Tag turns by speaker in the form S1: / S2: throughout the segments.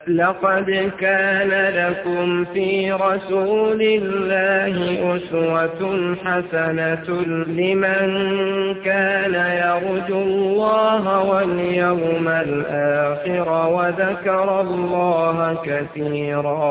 S1: لقد كان لكم في رسول الله أسوة حسنة لمن كان يرجو الله واليوم الآخر وذكر الله كثيرا.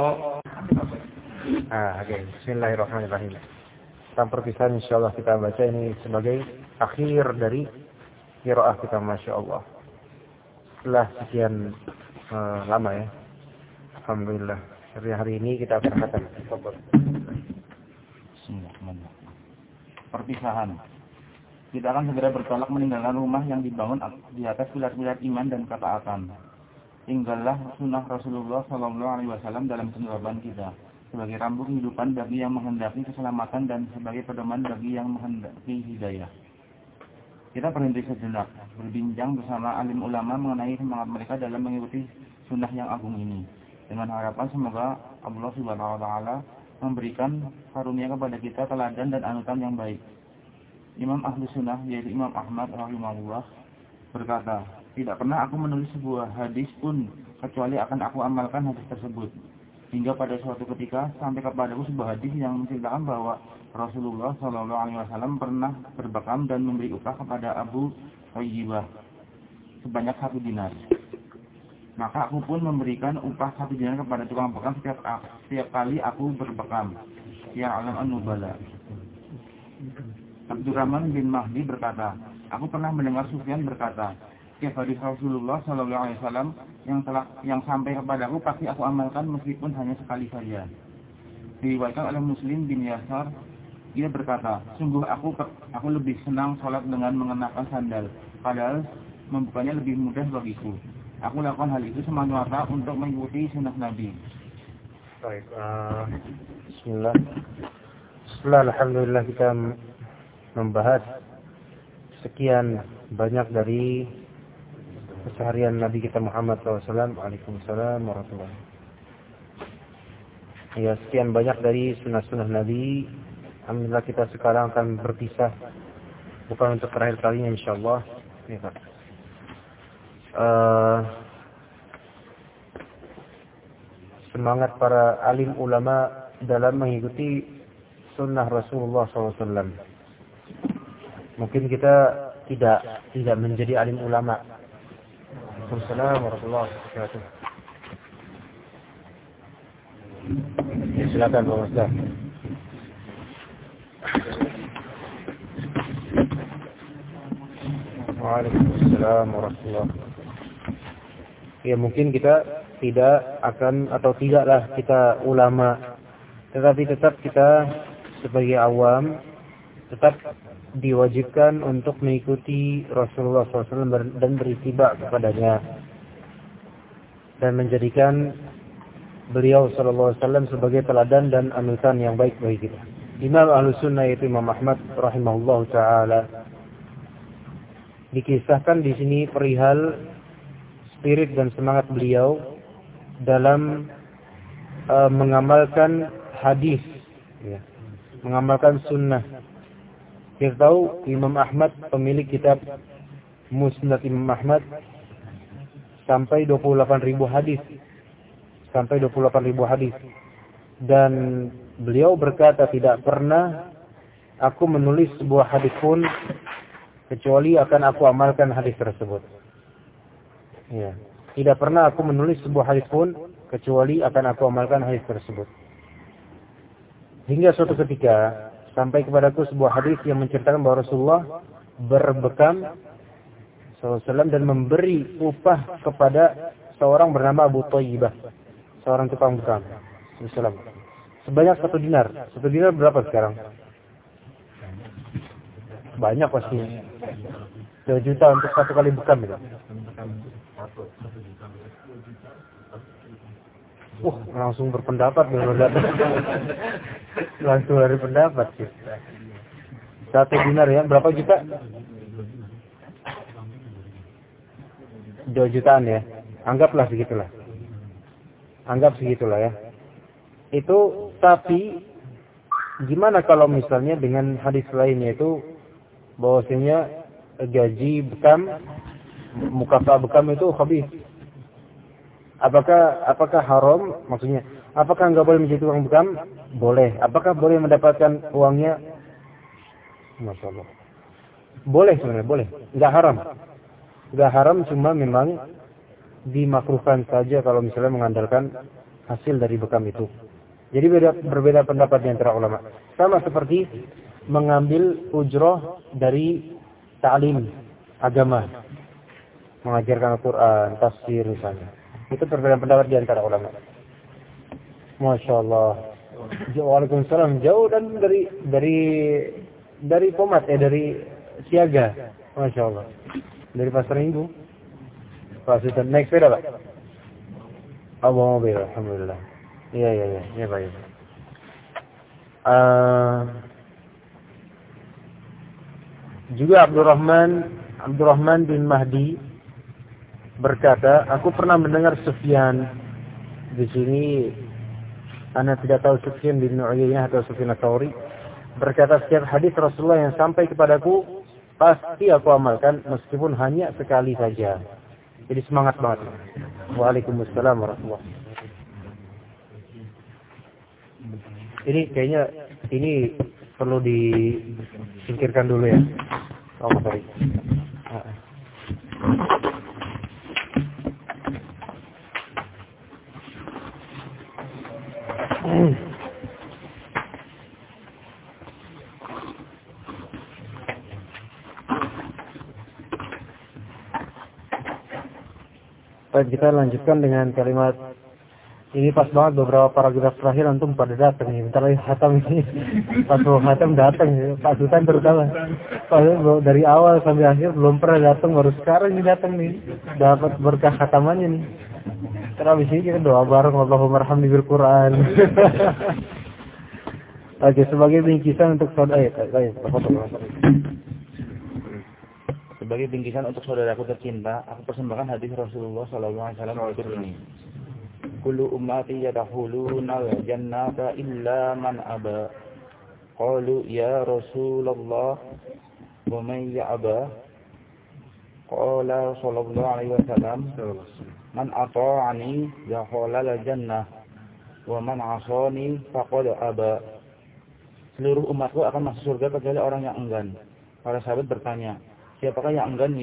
S2: Bismillahirrahmanirrahim. Tentang perpisahan insyaallah kita baca ini sebagai akhir dari qiraah kita, Masya Allah. Setelah sekian lama ya, alhamdulillah. Hari ini kita akan katakan
S3: perpisahan. Kita akan segera bertolak meninggalkan rumah yang dibangun di atas pilar-pilar iman dan ketaatan. Tinggallah sunnah Rasulullah SAW dalam kehidupan kita, sebagai rambu kehidupan bagi yang menghendaki keselamatan dan sebagai pedoman bagi yang menghendaki hidayah. Kita berhenti sejenak, berbincang bersama alim ulama mengenai semangat mereka dalam mengikuti sunnah yang agung ini, dengan harapan semoga Allah Subhanahu wa Ta'ala memberikan karunia kepada kita teladan dan anutan yang baik. Imam Ahlu Sunnah, yaitu Imam Ahmad rahimahullah, berkata, tidak pernah aku menulis sebuah hadis pun kecuali akan aku amalkan hadis tersebut. Hingga pada suatu ketika sampai kepadaku sebuah hadis yang menceritakan bahwa Rasulullah SAW pernah berbekam dan memberi upah kepada Abu Thayyibah sebanyak 1 dinar. Maka aku pun memberikan upah 1 dinar kepada tukang bekam setiap kali aku berbekam. Ya alam an-nubala. Abdurrahman bin Mahdi berkata, aku pernah mendengar Sufyan berkata, setiap hadis Rasulullah SAW yang sampai kepadaku pasti aku amalkan meskipun hanya sekali saja. Diriwayatkan oleh Muslim bin Yasar, ia berkata, sungguh aku lebih senang sholat dengan mengenakan sandal, padahal membukanya lebih mudah bagiku. Aku lakukan hal itu semata-mata untuk mengikuti sunnah Nabi.
S2: Baik, bismillah. Setelah alhamdulillah kita membahas sekian banyak dari keseharian Nabi kita Muhammad SAW. Waalaikumsalam warahmatullahi wabarakatuh. Ya, sekian banyak dari sunnah-sunnah Nabi. Alhamdulillah kita sekarang akan berpisah, bukan untuk terakhir kalinya insyaallah. Ya, Pak. Semangat para alim ulama dalam mengikuti sunnah Rasulullah SAW. Mungkin kita tidak menjadi alim ulama. Assalamualaikum warahmatullahi wabarakatuh. Ya, silakan Pak Ustaz. Waalaikumsalam warahmatullahi wabarakatuh. Ya, mungkin kita tidak akan atau tidaklah kita ulama, tetapi tetap kita sebagai awam tetap diwajibkan untuk mengikuti Rasulullah SAW dan berittiba kepadanya dan menjadikan beliau SAW sebagai teladan dan anutan yang baik bagi kita. Imam Ahlus Sunnah yaitu Imam Ahmad rahimahullah taala, dikisahkan di sini perihal spirit dan semangat beliau dalam mengamalkan hadis, ya, mengamalkan sunnah. Kita tahu Imam Ahmad pemilik kitab Musnad Imam Ahmad sampai 28.000 hadis. Sampai 28.000 hadis. Dan beliau berkata, tidak pernah aku menulis sebuah hadis pun kecuali akan aku amalkan hadis tersebut. Ya, tidak pernah aku menulis sebuah hadis pun kecuali akan aku amalkan hadis tersebut. Hingga suatu ketika sampai kepadaku sebuah hadis yang menceritakan bahwa Rasulullah berbekam SAW dan memberi upah kepada seorang bernama Abu Thayyibah, seorang tukang bekam. Sebanyak 1 dinar. 1 dinar berapa sekarang? Banyak pasti. 2 juta untuk 1 kali bekam itu. Langsung berpendapat langsung dari pendapat sih. 1 dinar ya, berapa juta? 2 jutaan ya. Anggaplah segitulah. Anggap segitulah ya. Itu, tapi gimana kalau misalnya dengan hadis lainnya itu bahwasanya gaji bekam, mukafa bekam itu khabith. Apakah haram? Maksudnya, apakah nggak boleh menjadi tukang bekam? Boleh. Apakah boleh mendapatkan uangnya? Masya Allah. Boleh sebenarnya, boleh. Nggak haram. Nggak haram, cuma memang dimakruhkan saja kalau misalnya mengandalkan hasil dari bekam itu. Jadi berbeda pendapat di antara ulama. Sama seperti mengambil ujroh dari ta'lim agama, mengajarkan Al-Quran, tafsir misalnya. Itu perbedaan pendapat di antara ulama. Masya Allah. Waalaikumsalam. Jauh dan dari Pomat, dari Siaga. Masya Allah. Dari Pasar Minggu. Pak Sultan naik sepeda, Pak? Bawa mobil, alhamdulillah. Iya, Pak. Juga Abdurrahman bin Mahdi berkata, aku pernah mendengar Sufyan. Di sini Anda tidak tahu Sufyan bin Uyainah atau Sufyan Ats-Tsauri, berkata, setiap hadis Rasulullah yang sampai kepadaku pasti aku amalkan meskipun hanya sekali saja. Jadi semangat banget. Waalaikumsalam warahmatullahi wabarakatuh. Ini kayaknya perlu disingkirkan dulu ya. Oh, sorry. Baik, kita lanjutkan dengan kalimat ini. Pas banget beberapa paragraf terakhir antum pada datang nih. Bentar lagi khatam ini. Pas mau khatam datang ya. Pak Sultan terutama. Dari awal sampai akhir belum pernah datang, baru sekarang ini datang nih. Dapat berkah khatamannya nih. Terus habis ini kita doa bareng, Allahumma arhamni bil Quran. Oke, sebagai bingkisan untuk saudara
S3: Sebagai bingkisan untuk saudaraku tercinta, aku persembahkan hadis Rasulullah sallallahu alaihi wasallam berikut ini. Kullu ummati yadkhuluna al-jannata illa man aba. Qalu ya Rasulullah wa man ya'ba? Qala sallallahu alaihi wasallam, man ata'ani dakhala al-jannah wa man 'asani faqad aba. Seluruh umatku akan masuk surga kecuali orang yang enggan. Para sahabat bertanya, siapakah yang enggan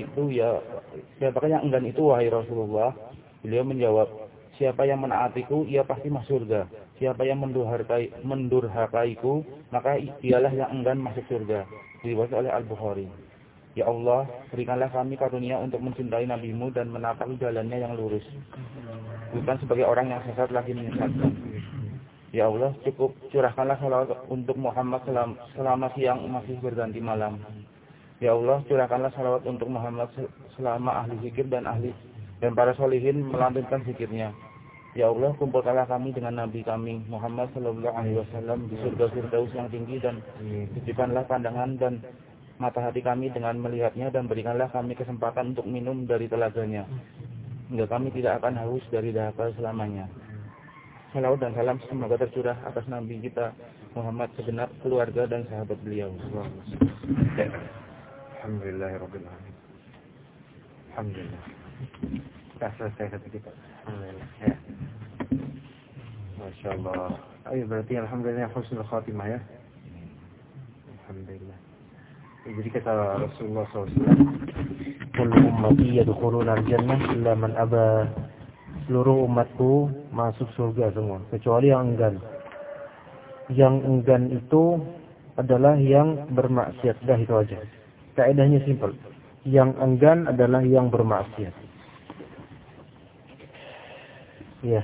S3: itu wahai Rasulullah? Beliau menjawab, siapa yang menaatiku ia pasti masuk surga. Siapa yang mendurhakaiku maka dialah yang enggan masuk surga. Diriwayatkan oleh Al-Bukhari. Ya Allah, berikanlah kami karunia untuk mencintai Nabi-Mu dan menapaki jalannya yang lurus, bukan sebagai orang yang sesat lagi menyesatkan. Ya Allah, cukup curahkanlah salawat untuk Muhammad selama siang masih berganti malam. Ya Allah, curahkanlah salawat untuk Muhammad selama ahli zikir dan para solihin melantunkan zikirnya. Ya Allah, kumpulkanlah kami dengan Nabi kami Muhammad sallallahu alaihi wasallam di surga Firdaus yang tinggi, dan titipkanlah pandangan dan mata hati kami dengan melihatnya, dan berikanlah kami kesempatan untuk minum dari telaganya, hingga kami tidak akan haus dari dahaga selamanya. Salawat dan salam semoga tercurah atas Nabi kita Muhammad, segenap keluarga dan sahabat beliau.
S2: Alhamdulillahirabbil alamin. Alhamdulillah. Sudah selesai satu kita. Alhamdulillah. Ya. Masya Allah. Ayo berarti alhamdulillah husnul khatimah ya. Alhamdulillah. Jadi kata Rasulullah SAW, kullu ummati yadkhuluna al-jannah illa man aba. Seluruh umatku masuk surga semua kecuali yang enggan. Yang enggan itu adalah yang bermaksiat. Dah itu aja. Kaedahnya simpel. Yang enggan adalah yang bermaksiat. Ya.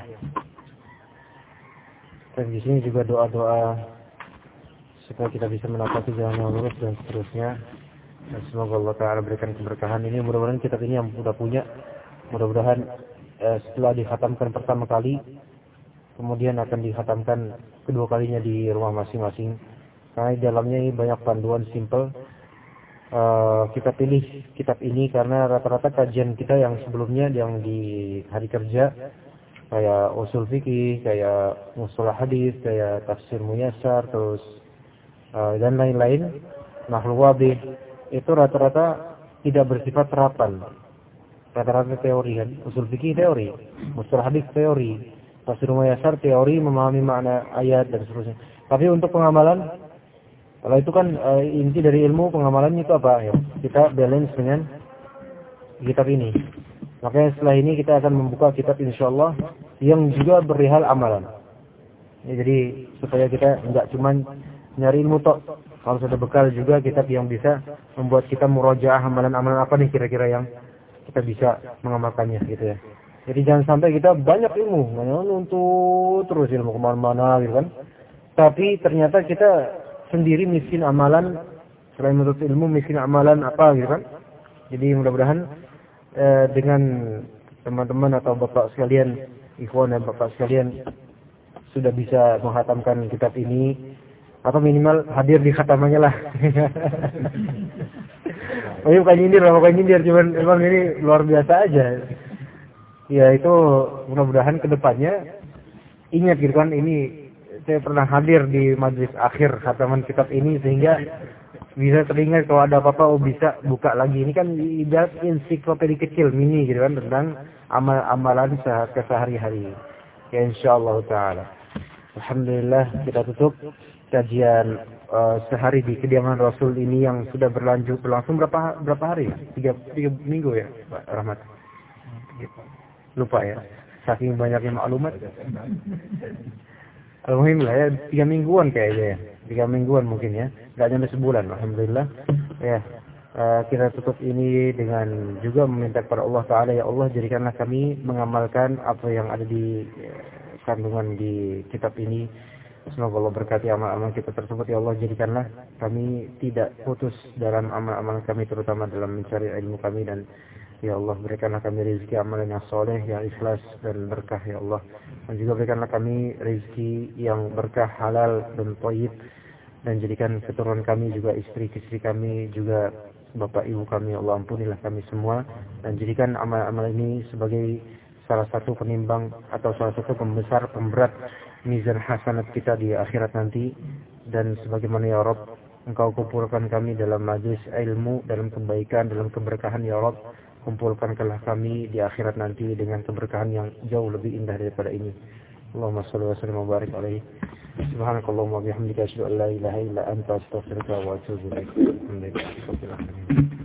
S2: Dan di sini juga doa-doa supaya kita bisa menapaki jalan yang lurus dan seterusnya. Dan semoga Allah Ta'ala berikan keberkahan ini. Mudah-mudahan kitab ini yang sudah punya, mudah-mudahan setelah dikhatamkan pertama kali, kemudian akan dikhatamkan kedua kalinya di rumah masing-masing. Karena di dalamnya ini banyak panduan simple. Kita pilih kitab ini karena rata-rata kajian kita yang sebelumnya, yang di hari kerja, kayak usul fikih, kayak mustalah hadis, kayak tafsir muyassar, terus dan lain-lain, nahwu wadih, itu rata-rata tidak bersifat terapan. rata-rata teori kan, usul fikih teori, mustalah hadis teori, tafsir muyasar teori, memahami makna ayat dan seterusnya. Tapi untuk pengamalan, kalau itu kan inti dari ilmu pengamalannya itu apa ya? Kita balance dengan kitab ini. Makanya setelah ini kita akan membuka kitab insyaallah yang juga berihal amalan. Ya, jadi supaya kita enggak cuma nyari ilmu tok, kalau sudah bekal juga kitab yang bisa membuat kita murojaah amalan-amalan apa nih kira-kira yang kita bisa mengamalkannya gitu ya. Jadi jangan sampai kita banyak ilmu, nuntut terus ilmu kemana-mana gitu kan. Tapi ternyata kita sendiri miskin amalan, selain menuntut ilmu miskin amalan apa gitu kan. Jadi mudah-mudahan dengan teman-teman atau bapak sekalian, ikhwan dan bapak sekalian sudah bisa menghatamkan kitab ini atau minimal hadir di khatamannya lah. Oh iya bukan nyindir, cuman emang ini luar biasa aja. Ya itu mudah-mudahan kedepannya ingat gitu kan, ini saya pernah hadir di majelis akhir khataman kitab ini sehingga bisa teringat kalau ada apa-apa bisa buka lagi. Ini kan ibarat ensiklopedi kecil mini gitu kan tentang amalan sehari-hari. Ya insyaallah taala. Alhamdulillah kita tutup kajian sehari di kediaman Rasul ini yang sudah berlangsung berapa hari? 3 minggu ya, Pak Rahmat. Lupa ya. Saking banyaknya maklumat. Alhamdulillah ya 3 mingguan kayaknya ya. 3 mingguan mungkin ya. Enggak nyampe sebulan alhamdulillah. Ya. Kita tutup ini dengan juga meminta kepada Allah Ta'ala, ya Allah jadikanlah kami mengamalkan apa yang ada di kandungan di kitab ini. Semoga Allah berkati amal-amal kita tersebut, ya Allah jadikanlah kami tidak putus dalam amal-amal kami, terutama dalam mencari ilmu kami, dan ya Allah berikanlah kami rezeki amalan yang soleh, yang ikhlas dan berkah ya Allah, dan juga berikanlah kami rezeki yang berkah, halal dan thayyib, dan jadikan keturunan kami juga istri-istri kami juga bapak ibu kami, ya Allah ampunilah kami semua, dan jadikan amal-amal ini sebagai salah satu penimbang atau salah satu pembesar pemberat mizan hasanat kita di akhirat nanti. Dan sebagaimana ya Rabb Engkau kumpulkan kami dalam majlis ilmu, dalam kebaikan, dalam keberkahan ya Rabb, kumpulkanlah kami di akhirat nanti dengan keberkahan yang jauh lebih indah daripada ini. Allahumma shalli wa sallim wa barik alaihi. Subhanakallahumma wa bihamdika asyhadu an la ilaha illa anta astaghfiruka wa atubu ilaik. Alhamdulillah.